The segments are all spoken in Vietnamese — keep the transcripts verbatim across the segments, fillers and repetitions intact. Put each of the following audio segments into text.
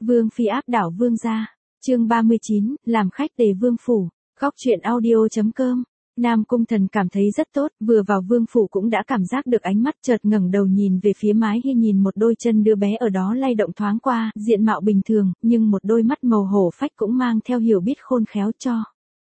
Vương phi áp đảo vương gia. Chương ba mươi chín, làm khách Tề Vương phủ. Góc truyện audio.com. Nam Cung Thần cảm thấy rất tốt, vừa vào vương phủ cũng đã cảm giác được ánh mắt, chợt ngẩng đầu nhìn về phía mái hiên, nhìn một đôi chân đứa bé ở đó lay động thoáng qua, diện mạo bình thường, nhưng một đôi mắt màu hổ phách cũng mang theo hiểu biết khôn khéo cho.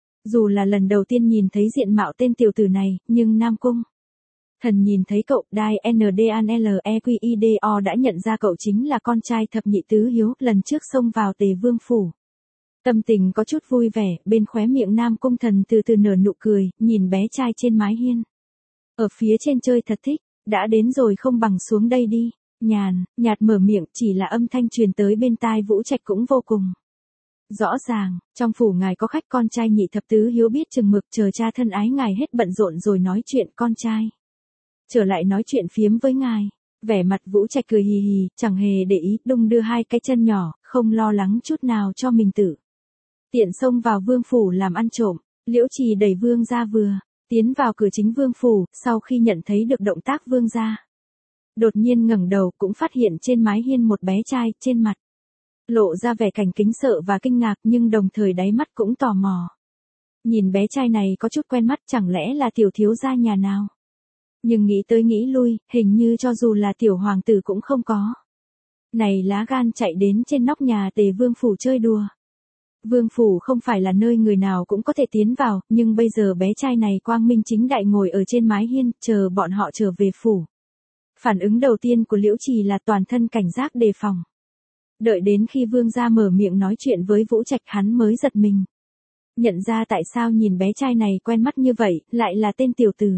Dù là lần đầu tiên nhìn thấy diện mạo tên tiểu tử này, nhưng Nam Cung Thần nhìn thấy cậu Đai N D A N L E Q I D O đã nhận ra cậu chính là con trai thập nhị tứ hiếu, lần trước xông vào Tề Vương phủ. Tâm tình có chút vui vẻ, bên khóe miệng Nam Cung Thần từ từ nở nụ cười, nhìn bé trai trên mái hiên. Ở phía trên chơi thật thích, đã đến rồi không bằng xuống đây đi. Nhàn, nhạt mở miệng, chỉ là âm thanh truyền tới bên tai Vũ Trạch cũng vô cùng rõ ràng. Trong phủ ngài có khách, con trai nhị thập tứ hiếu biết chừng mực, chờ cha thân ái ngài hết bận rộn rồi nói chuyện, con trai trở lại nói chuyện phiếm với ngài. Vẻ mặt Vũ Trạch cười hì hì, chẳng hề để ý, đung đưa hai cái chân nhỏ, không lo lắng chút nào cho mình tự tiện xông vào vương phủ làm ăn trộm. Liễu Trì đẩy vương gia vừa tiến vào cửa chính vương phủ, sau khi nhận thấy được động tác vương gia, đột nhiên ngẩng đầu, cũng phát hiện trên mái hiên một bé trai, trên mặt lộ ra vẻ cảnh kính sợ và kinh ngạc, nhưng đồng thời đáy mắt cũng tò mò. Nhìn bé trai này có chút quen mắt, chẳng lẽ là tiểu thiếu gia nhà nào? Nhưng nghĩ tới nghĩ lui, hình như cho dù là tiểu hoàng tử cũng không có. Này lá gan chạy đến trên nóc nhà Tề Vương phủ chơi đùa. Vương phủ không phải là nơi người nào cũng có thể tiến vào, nhưng bây giờ bé trai này quang minh chính đại ngồi ở trên mái hiên, chờ bọn họ trở về phủ. Phản ứng đầu tiên của Liễu Trì là toàn thân cảnh giác đề phòng. Đợi đến khi vương gia mở miệng nói chuyện với Vũ Trạch, hắn mới giật mình. Nhận ra tại sao nhìn bé trai này quen mắt như vậy, lại là tên tiểu tử.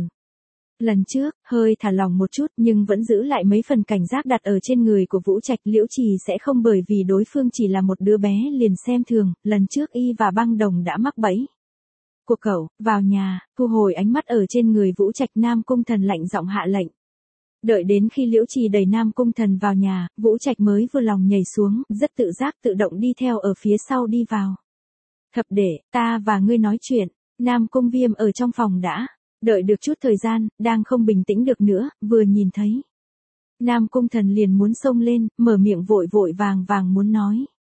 Lần trước, hơi thả lòng một chút nhưng vẫn giữ lại mấy phần cảnh giác đặt ở trên người của Vũ Trạch. Liễu Trì sẽ không bởi vì đối phương chỉ là một đứa bé liền xem thường, lần trước y và băng đồng đã mắc bẫy của cậu. Vào nhà, thu hồi ánh mắt ở trên người Vũ Trạch, Nam Cung Thần lạnh giọng hạ lệnh. Đợi đến khi Liễu Trì đẩy Nam Cung Thần vào nhà, Vũ Trạch mới vừa lòng nhảy xuống, rất tự giác tự động đi theo ở phía sau đi vào. Thập đệ, ta và ngươi nói chuyện. Nam Cung Viêm ở trong phòng đã đợi được chút thời gian, đang không bình tĩnh được nữa, vừa nhìn thấy Nam Cung Thần liền muốn xông lên, mở miệng vội vội vàng vàng muốn nói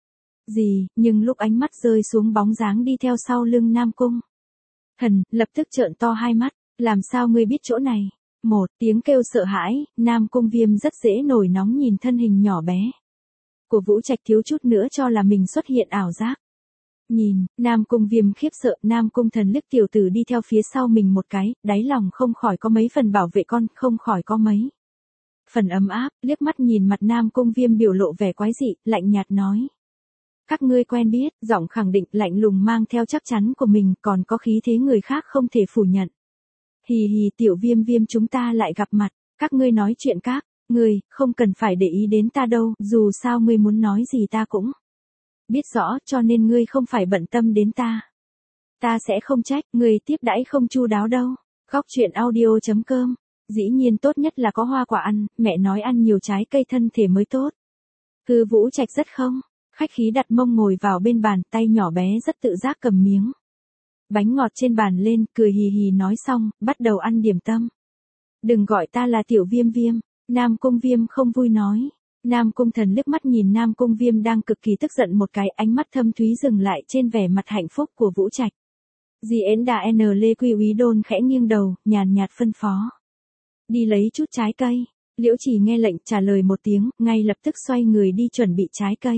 gì, nhưng lúc ánh mắt rơi xuống bóng dáng đi theo sau lưng Nam Cung Thần, lập tức trợn to hai mắt. Làm sao ngươi biết chỗ này? Một tiếng kêu sợ hãi, Nam Cung Viêm rất dễ nổi nóng nhìn thân hình nhỏ bé của Vũ Trạch, thiếu chút nữa cho là mình xuất hiện ảo giác. Nhìn, Nam Cung Viêm khiếp sợ, Nam Cung Thần liếc tiểu tử đi theo phía sau mình một cái, đáy lòng không khỏi có mấy phần bảo vệ con, không khỏi có mấy phần ấm áp, liếc mắt nhìn mặt Nam Cung Viêm biểu lộ vẻ quái dị, lạnh nhạt nói. Các ngươi quen biết, giọng khẳng định, lạnh lùng mang theo chắc chắn của mình, còn có khí thế người khác không thể phủ nhận. Hì hì, tiểu Viêm Viêm, chúng ta lại gặp mặt, các ngươi nói chuyện các, ngươi, không cần phải để ý đến ta đâu, dù sao ngươi muốn nói gì ta cũng biết rõ, cho nên ngươi không phải bận tâm đến ta. Ta sẽ không trách, ngươi tiếp đãi không chu đáo đâu. Góc truyện audio.com. Dĩ nhiên tốt nhất là có hoa quả ăn, mẹ nói ăn nhiều trái cây thân thể mới tốt. Cứ Vũ Trạch rất không khách khí đặt mông ngồi vào bên bàn, tay nhỏ bé rất tự giác cầm miếng bánh ngọt trên bàn lên, cười hì hì nói xong, bắt đầu ăn điểm tâm. Đừng gọi ta là tiểu Viêm Viêm. Nam Cung Viêm không vui nói. Nam Cung Thần liếc mắt nhìn Nam Cung Viêm đang cực kỳ tức giận một cái, ánh mắt thâm thúy dừng lại trên vẻ mặt hạnh phúc của Vũ Trạch. Dì ến đà N Lê Quy Úy Đôn khẽ nghiêng đầu, nhàn nhạt phân phó. Đi lấy chút trái cây. Liễu Trì nghe lệnh trả lời một tiếng, ngay lập tức xoay người đi chuẩn bị trái cây.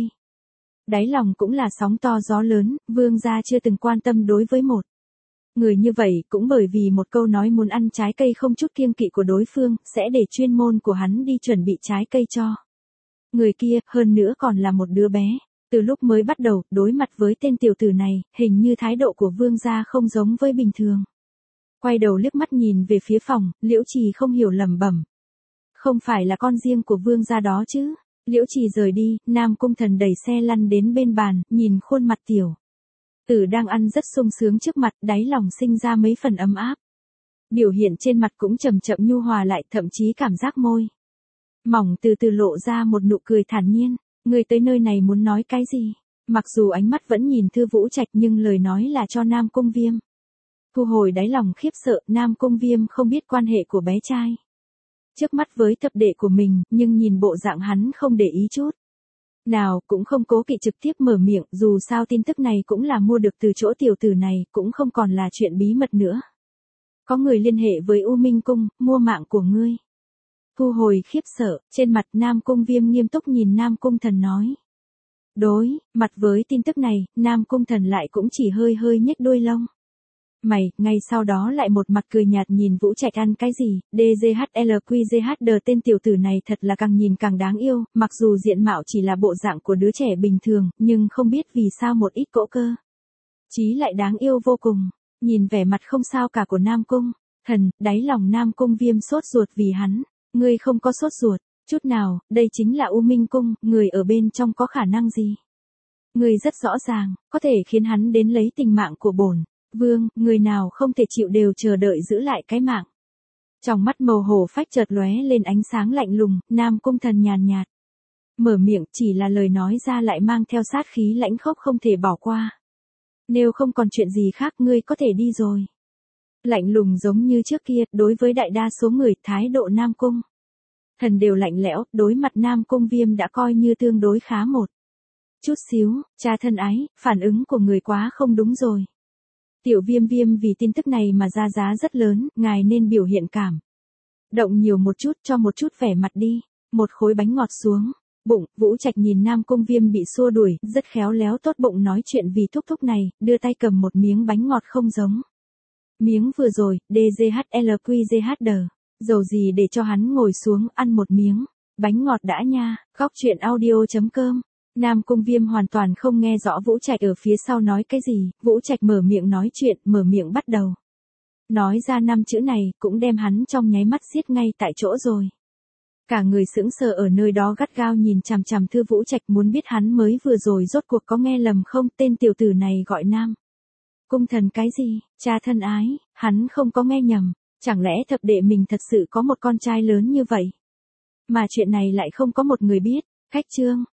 Đáy lòng cũng là sóng to gió lớn, vương gia chưa từng quan tâm đối với một người như vậy, cũng bởi vì một câu nói muốn ăn trái cây không chút kiêng kỵ của đối phương, sẽ để chuyên môn của hắn đi chuẩn bị trái cây cho người kia, hơn nữa còn là một đứa bé. Từ lúc mới bắt đầu, đối mặt với tên tiểu tử này, hình như thái độ của vương gia không giống với bình thường. Quay đầu liếc mắt nhìn về phía phòng, Liễu Trì không hiểu lẩm bẩm. Không phải là con riêng của vương gia đó chứ? Liễu Trì rời đi, Nam Cung Thần đẩy xe lăn đến bên bàn, nhìn khuôn mặt tiểu tử đang ăn rất sung sướng trước mặt, đáy lòng sinh ra mấy phần ấm áp. Biểu hiện trên mặt cũng chậm chậm nhu hòa lại, thậm chí cảm giác môi mỏng từ từ lộ ra một nụ cười thản nhiên. Người tới nơi này muốn nói cái gì? Mặc dù ánh mắt vẫn nhìn Thư Vũ Trạch nhưng lời nói là cho Nam Cung Viêm. Thu hồi đáy lòng khiếp sợ, Nam Cung Viêm không biết quan hệ của bé trai trước mắt với thập đệ của mình, nhưng nhìn bộ dạng hắn không để ý chút Nào, cũng không cố kỵ trực tiếp mở miệng, dù sao tin tức này cũng là mua được từ chỗ tiểu tử này, cũng không còn là chuyện bí mật nữa. Có người liên hệ với U Minh Cung, mua mạng của ngươi. Thu hồi khiếp sợ, trên mặt Nam Cung Viêm nghiêm túc nhìn Nam Cung Thần nói. Đối, mặt với tin tức này, Nam Cung Thần lại cũng chỉ hơi hơi nhếch đuôi lông. Mày, ngay sau đó lại một mặt cười nhạt nhìn Vũ Trạch ăn cái gì, đê giê hát lờ quy giê hát đê tên tiểu tử này thật là càng nhìn càng đáng yêu, mặc dù diện mạo chỉ là bộ dạng của đứa trẻ bình thường, nhưng không biết vì sao một ít cỗ cơ. Chí lại đáng yêu vô cùng, nhìn vẻ mặt không sao cả của Nam Cung, Thần, đáy lòng Nam Cung Viêm sốt ruột vì hắn, ngươi không có sốt ruột, chút nào, đây chính là U Minh Cung, người ở bên trong có khả năng gì? Ngươi rất rõ ràng, có thể khiến hắn đến lấy tình mạng của bổn vương, người nào không thể chịu đều chờ đợi giữ lại cái mạng. Trong mắt màu hổ phách chợt lóe lên ánh sáng lạnh lùng, Nam Cung Thần nhàn nhạt. Mở miệng chỉ là lời nói ra lại mang theo sát khí lãnh khốc không thể bỏ qua. Nếu không còn chuyện gì khác ngươi có thể đi rồi. Lạnh lùng giống như trước kia, đối với đại đa số người, thái độ Nam Cung Thần đều lạnh lẽo, đối mặt Nam Cung Viêm đã coi như tương đối khá một chút xíu, cha thân ái, phản ứng của người quá không đúng rồi. Tiểu Viêm Viêm vì tin tức này mà ra giá rất lớn, ngài nên biểu hiện cảm động nhiều một chút, cho một chút vẻ mặt đi. Một khối bánh ngọt xuống bụng, Vũ Trạch nhìn Nam Cung Viêm bị xua đuổi, rất khéo léo tốt bụng nói chuyện vì thúc thúc này, đưa tay cầm một miếng bánh ngọt không giống. Miếng vừa rồi, đê giê hát lờ quy giê hát đê, dầu gì để cho hắn ngồi xuống ăn một miếng, bánh ngọt đã nha, góc truyện audio chấm com. Nam Cung Viêm hoàn toàn không nghe rõ Vũ Trạch ở phía sau nói cái gì, Vũ Trạch mở miệng nói chuyện, mở miệng bắt đầu. Nói ra năm chữ này, cũng đem hắn trong nháy mắt giết ngay tại chỗ rồi. Cả người sững sờ ở nơi đó gắt gao nhìn chằm chằm Thư Vũ Trạch muốn biết hắn mới vừa rồi rốt cuộc có nghe lầm không, tên tiểu tử này gọi Nam Cung Thần cái gì, cha thân ái, hắn không có nghe nhầm, chẳng lẽ thập đệ mình thật sự có một con trai lớn như vậy. Mà chuyện này lại không có một người biết, khách trương,